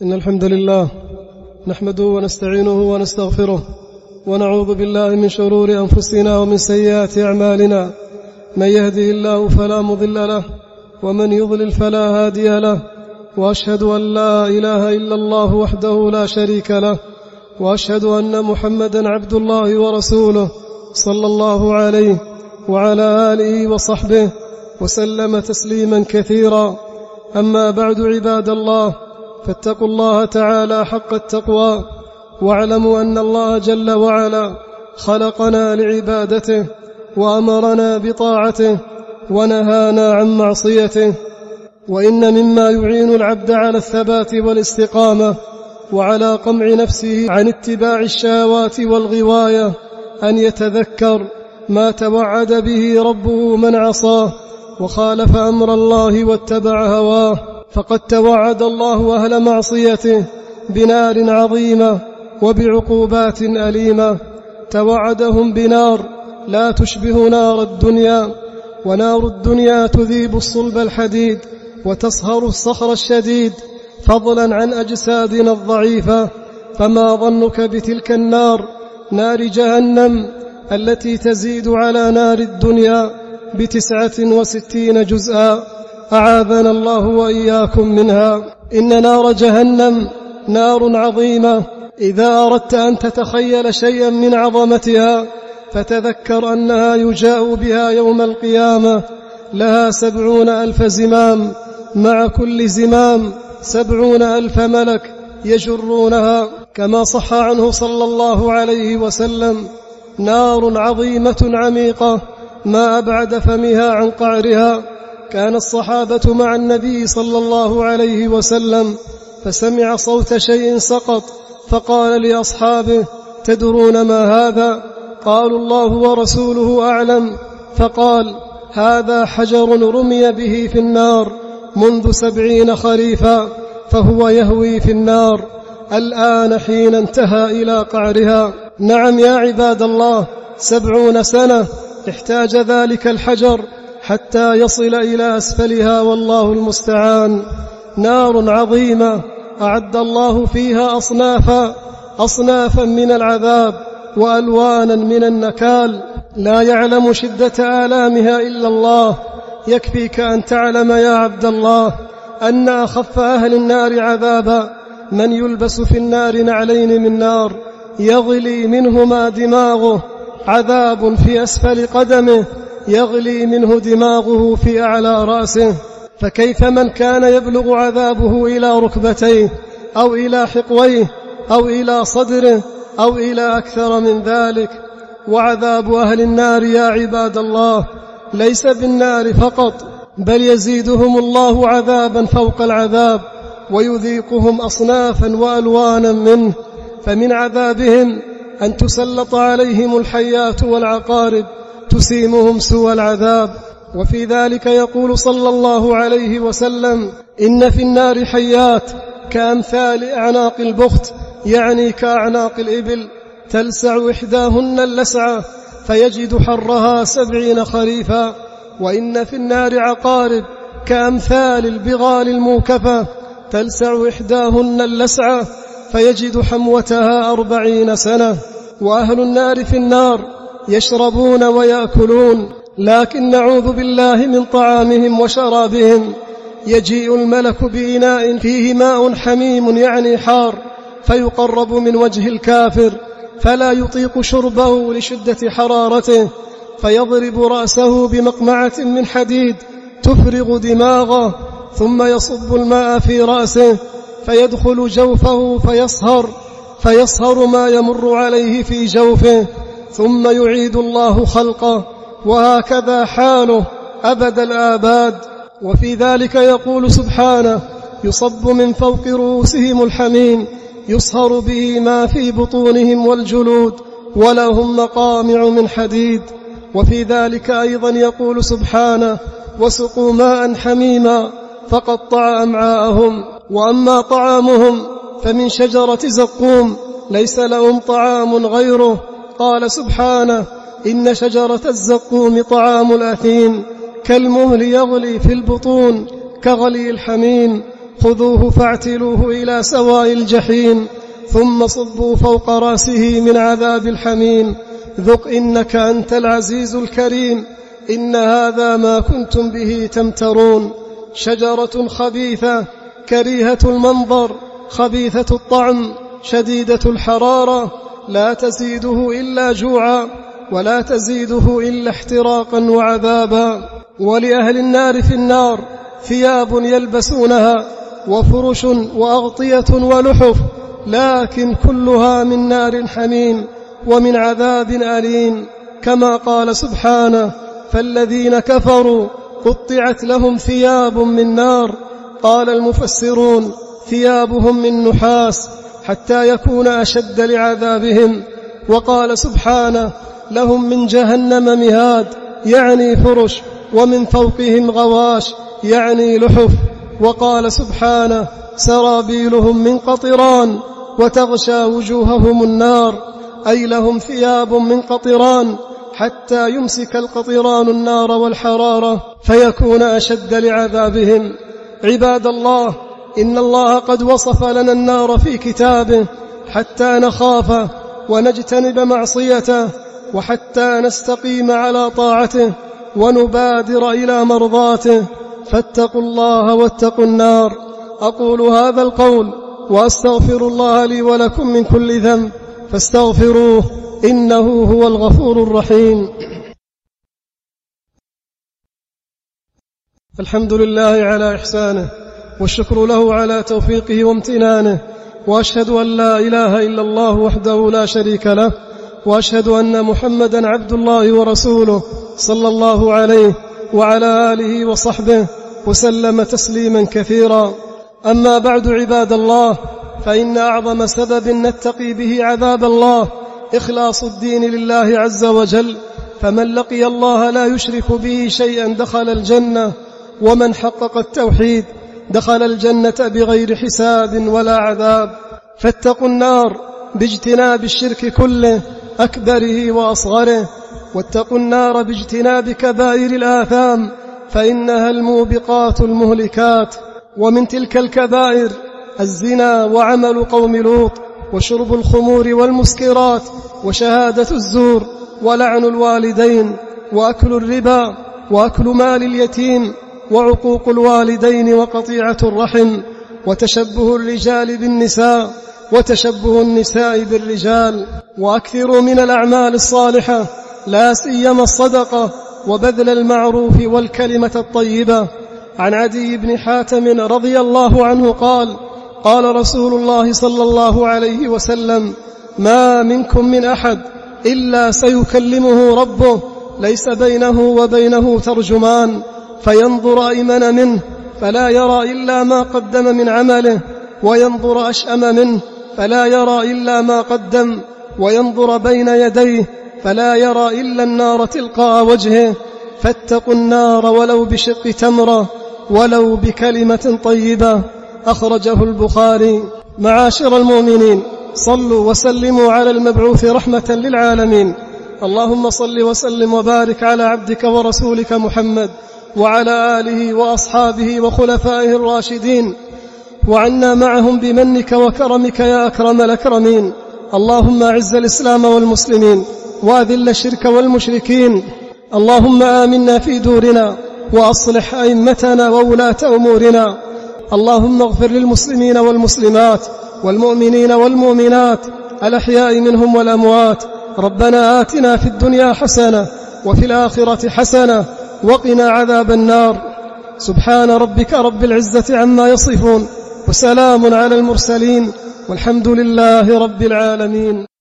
إن الحمد لله نحمده ونستعينه ونستغفره ونعوذ بالله من شرور أنفسنا ومن سيئات أعمالنا. من يهده الله فلا مضل له ومن يضلل فلا هادي له، وأشهد أن لا إله إلا الله وحده لا شريك له، وأشهد أن محمدا عبد الله ورسوله صلى الله عليه وعلى آله وصحبه وسلم تسليما كثيرا. أما بعد، عباد الله، فاتقوا الله تعالى حق التقوى، واعلموا أن الله جل وعلا خلقنا لعبادته وأمرنا بطاعته ونهانا عن معصيته. وإن مما يعين العبد على الثبات والاستقامة وعلى قمع نفسه عن اتباع الشهوات والغواية أن يتذكر ما توعد به ربه من عصاه وخالف أمر الله واتبع هواه. فقد توعد الله أهل معصيته بنار عظيمة وبعقوبات أليمة. توعدهم بنار لا تشبه نار الدنيا، ونار الدنيا تذيب الصلب الحديد وتصهر الصخر الشديد، فضلا عن أجسادنا الضعيفة. فما ظنك بتلك النار، نار جهنم، التي تزيد على نار الدنيا ب69 جزءا، أعاذنا الله وإياكم منها. إن نار جهنم نار عظيمة. إذا أردت أن تتخيل شيئا من عظمتها فتذكر أنها يجاء بها يوم القيامة، لها 70,000 زمام، مع كل زمام 70,000 ملك يجرونها، كما صح عنه صلى الله عليه وسلم: نار عظيمة عميقة ما أبعد فمها عن قعرها. كان الصحابة مع النبي صلى الله عليه وسلم، فسمع صوت شيء سقط، فقال لأصحابه: تدرون ما هذا؟ قالوا: الله ورسوله أعلم. فقال: هذا حجر رمي به في النار منذ 70 خريفا، فهو يهوي في النار الآن حين انتهى إلى قعرها. نعم يا عباد الله، 70 سنة احتاج ذلك الحجر حتى يصل إلى أسفلها، والله المستعان. نار عظيمة أعد الله فيها أصنافا من العذاب وألوانا من النكال، لا يعلم شدة آلامها إلا الله. يكفيك أن تعلم يا عبد الله أن أخف أهل النار عذابا من يلبس في النار نعلين من نار، يغلي منهما دماغه، عذاب في أسفل قدمه، يغلي منه دماغه في أعلى رأسه. فكيف من كان يبلغ عذابه إلى ركبتيه أو إلى حقويه أو إلى صدره أو إلى أكثر من ذلك؟ وعذاب أهل النار يا عباد الله ليس بالنار فقط، بل يزيدهم الله عذابا فوق العذاب ويذيقهم أصنافا وألوانا منه. فمن عذابهم أن تسلط عليهم الحيات والعقارب تسيمهم سوء العذاب. وفي ذلك يقول صلى الله عليه وسلم: إن في النار حيات كأمثال أعناق البخت، يعني كأعناق الإبل، تلسع إحداهن اللسعة فيجد حرها 70 خريفا. وإن في النار عقارب كأمثال البغال الموكفة، تلسع إحداهن اللسعة فيجد حموتها 40 سنة. وأهل النار في النار يشربون ويأكلون، لكن نعوذ بالله من طعامهم وشرابهم. يجيء الملك بإناء فيه ماء حميم يعني حار، فيقرب من وجه الكافر فلا يطيق شربه لشدة حرارته، فيضرب رأسه بمقمعة من حديد تفرغ دماغه، ثم يصب الماء في رأسه فيدخل جوفه فيصهر ما يمر عليه في جوفه، ثم يعيد الله خلقه، وهكذا حاله أبد الآباد. وفي ذلك يقول سبحانه: يصب من فوق رؤوسهم الحميم يصهر به ما في بطونهم والجلود ولهم مقامع من حديد. وفي ذلك أيضا يقول سبحانه: وسقوا ماء حميما فقطع أمعاءهم. وأما طعامهم فمن شجرة زقوم ليس لهم طعام غيره. قال سبحانه: إن شجرة الزقوم طعام الأثيم كالمهل يغلي في البطون كغلي الحميم. خذوه فاعتلوه إلى سواء الجحيم ثم صبوا فوق رأسه من عذاب الحميم ذق إنك أنت العزيز الكريم إن هذا ما كنتم به تمترون. شجرة خبيثة كريهة المنظر خبيثة الطعم شديدة الحرارة لا تزيده إلا جوعا ولا تزيده إلا احتراقا وعذابا. ولأهل النار في النار ثياب يلبسونها وفرش وأغطية ولحف لكن كلها من نار حميم ومن عذاب أليم كما قال سبحانه فالذين كفروا قطعت لهم ثياب من نار. قال المفسرون ثيابهم من نحاس حتى يكون أشد لعذابهم. وقال سبحانه لهم من جهنم مهاد يعني فرش ومن فوقهم غواش يعني لحف. وقال سبحانه سرابيلهم من قطران وتغشى وجوههم النار أي لهم ثياب من قطران حتى يمسك القطران النار والحرارة فيكون أشد لعذابهم. عباد الله إن الله قد وصف لنا النار في كتابه حتى نخاف ونجتنب معصيته وحتى نستقيم على طاعته ونبادر إلى مرضاته فاتقوا الله واتقوا النار. أقول هذا القول وأستغفر الله لي ولكم من كل ذنب فاستغفروه إنه هو الغفور الرحيم. الحمد لله على إحسانه والشكر له على توفيقه وامتنانه وأشهد أن لا إله إلا الله وحده لا شريك له وأشهد أن محمدا عبد الله ورسوله صلى الله عليه وعلى آله وصحبه وسلم تسليما كثيرا. أما بعد عباد الله فإن أعظم سبب نتقي به عذاب الله إخلاص الدين لله عز وجل فمن لقي الله لا يشرك به شيئا دخل الجنة ومن حقق التوحيد دخل الجنة بغير حساب ولا عذاب. فاتقوا النار باجتناب الشرك كله أكبره وأصغره واتقوا النار باجتناب كبائر الآثام فإنها الموبقات المهلكات. ومن تلك الكبائر الزنا وعمل قوم لوط وشرب الخمور والمسكرات وشهادة الزور ولعن الوالدين وأكل الربا وأكل مال اليتيم وعقوق الوالدين وقطيعة الرحم وتشبه الرجال بالنساء وتشبه النساء بالرجال. وأكثروا من الأعمال الصالحة لا سيما الصدقة وبذل المعروف والكلمة الطيبة. عن عدي بن حاتم رضي الله عنه قال قال رسول الله صلى الله عليه وسلم ما منكم من أحد إلا سيكلمه ربه ليس بينه وبينه ترجمان فينظر أيمن منه فلا يرى إلا ما قدم من عمله وينظر أشأم منه فلا يرى إلا ما قدم وينظر بين يديه فلا يرى إلا النار تلقاء وجهه. فاتقوا النار ولو بشق تمرة ولو بكلمة طيبة. أخرجه البخاري. معاشر المؤمنين صلوا وسلموا على المبعوث رحمة للعالمين. اللهم صل وسلم وبارك على عبدك ورسولك محمد وعلى آله وأصحابه وخلفائه الراشدين وعنا معهم بمنك وكرمك يا أكرم الأكرمين. اللهم أعز الإسلام والمسلمين وأذل الشرك والمشركين. اللهم آمنا في دورنا وأصلح أئمتنا وولاة أمورنا. اللهم اغفر للمسلمين والمسلمات والمؤمنين والمؤمنات الأحياء منهم والأموات. ربنا آتنا في الدنيا حسنة وفي الآخرة حسنة وقنا عذاب النار. سبحان ربك رب العزة عما يصفون وسلام على المرسلين والحمد لله رب العالمين.